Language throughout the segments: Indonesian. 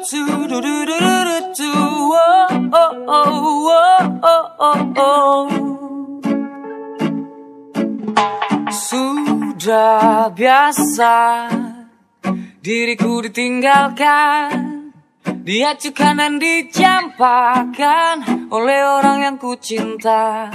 Sudah biasa diriku ditinggalkan, diacukan dan dicampakkan oleh orang yang ku cinta.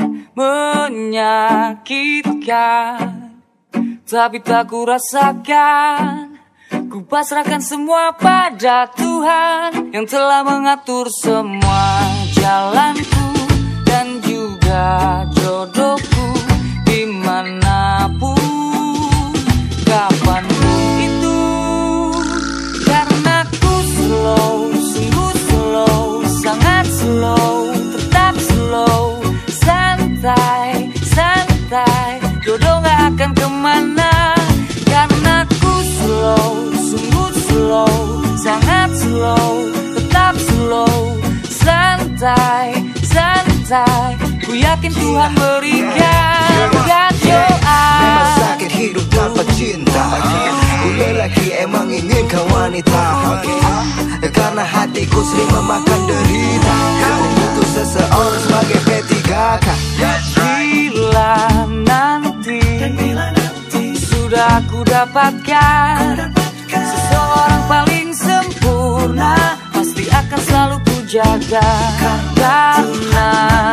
Menyakitkan, tapi tak ku rasakan. Ku pasrahkan semua pada Tuhan yang telah mengatur semua jalanku dan juga jodohku dimanapun, kapanpun itu. Karena ku slow, sungguh slow, sangat slow, tetap slow, santai, santai, jodoh gak akan kemana. Karena ku slow, sungguh slow, sangat slow, tetap slow, santai, santai, ku yakin Tuhan berikan doa. Memang sakit hidup tanpa cinta. Ku lelaki emang ingin kau wanita, karena hatiku sering memakan derita. Aku butuh seseorang sebagai P3K. Bila nanti sudah aku dapatkan seseorang paling sempurna, pasti akan selalu ku jaga. Karena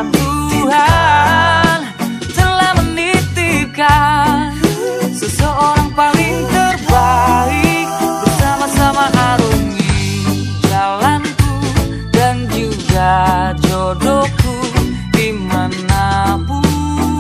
Tuhan telah menitipkan seseorang paling terbaik, bersama-sama arungi jalanku dan juga jodohku dimanapun,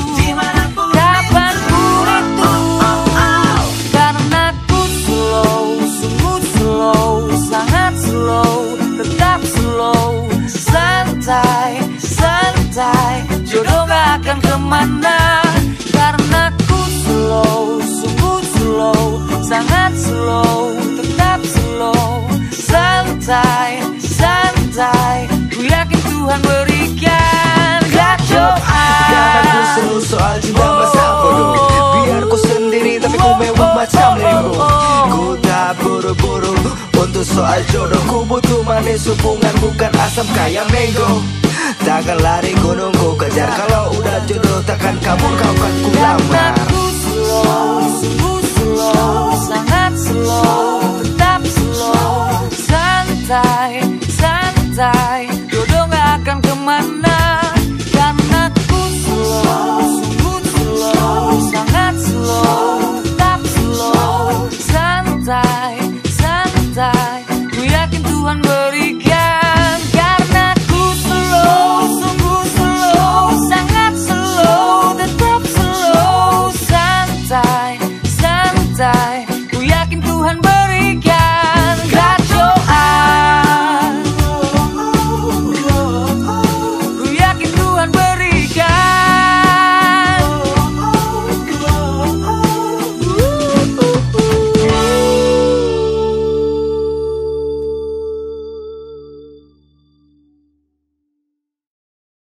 kapanpun itu. Karena ku slow, sungguh slow, sangat slow, tetap slow, santai, santai, jodoh gak akan kemana. Karena ku slow, sungguh slow, sangat slow, tetap slow, santai, santai, ku yakin Tuhan berikan doa. Jangan ku seru soal cinta masa bodoh, biar ku sendiri tapi ku mewah macam lembu. Ku tak buru-buru untuk soal jodoh, ku butuh manis hubungan bukan asam kayak mango. Takkan lari gunung ku kejar, kalau udah jodoh takkan kabur kau kan ku lamar. Karena ku slow, sungguh slow,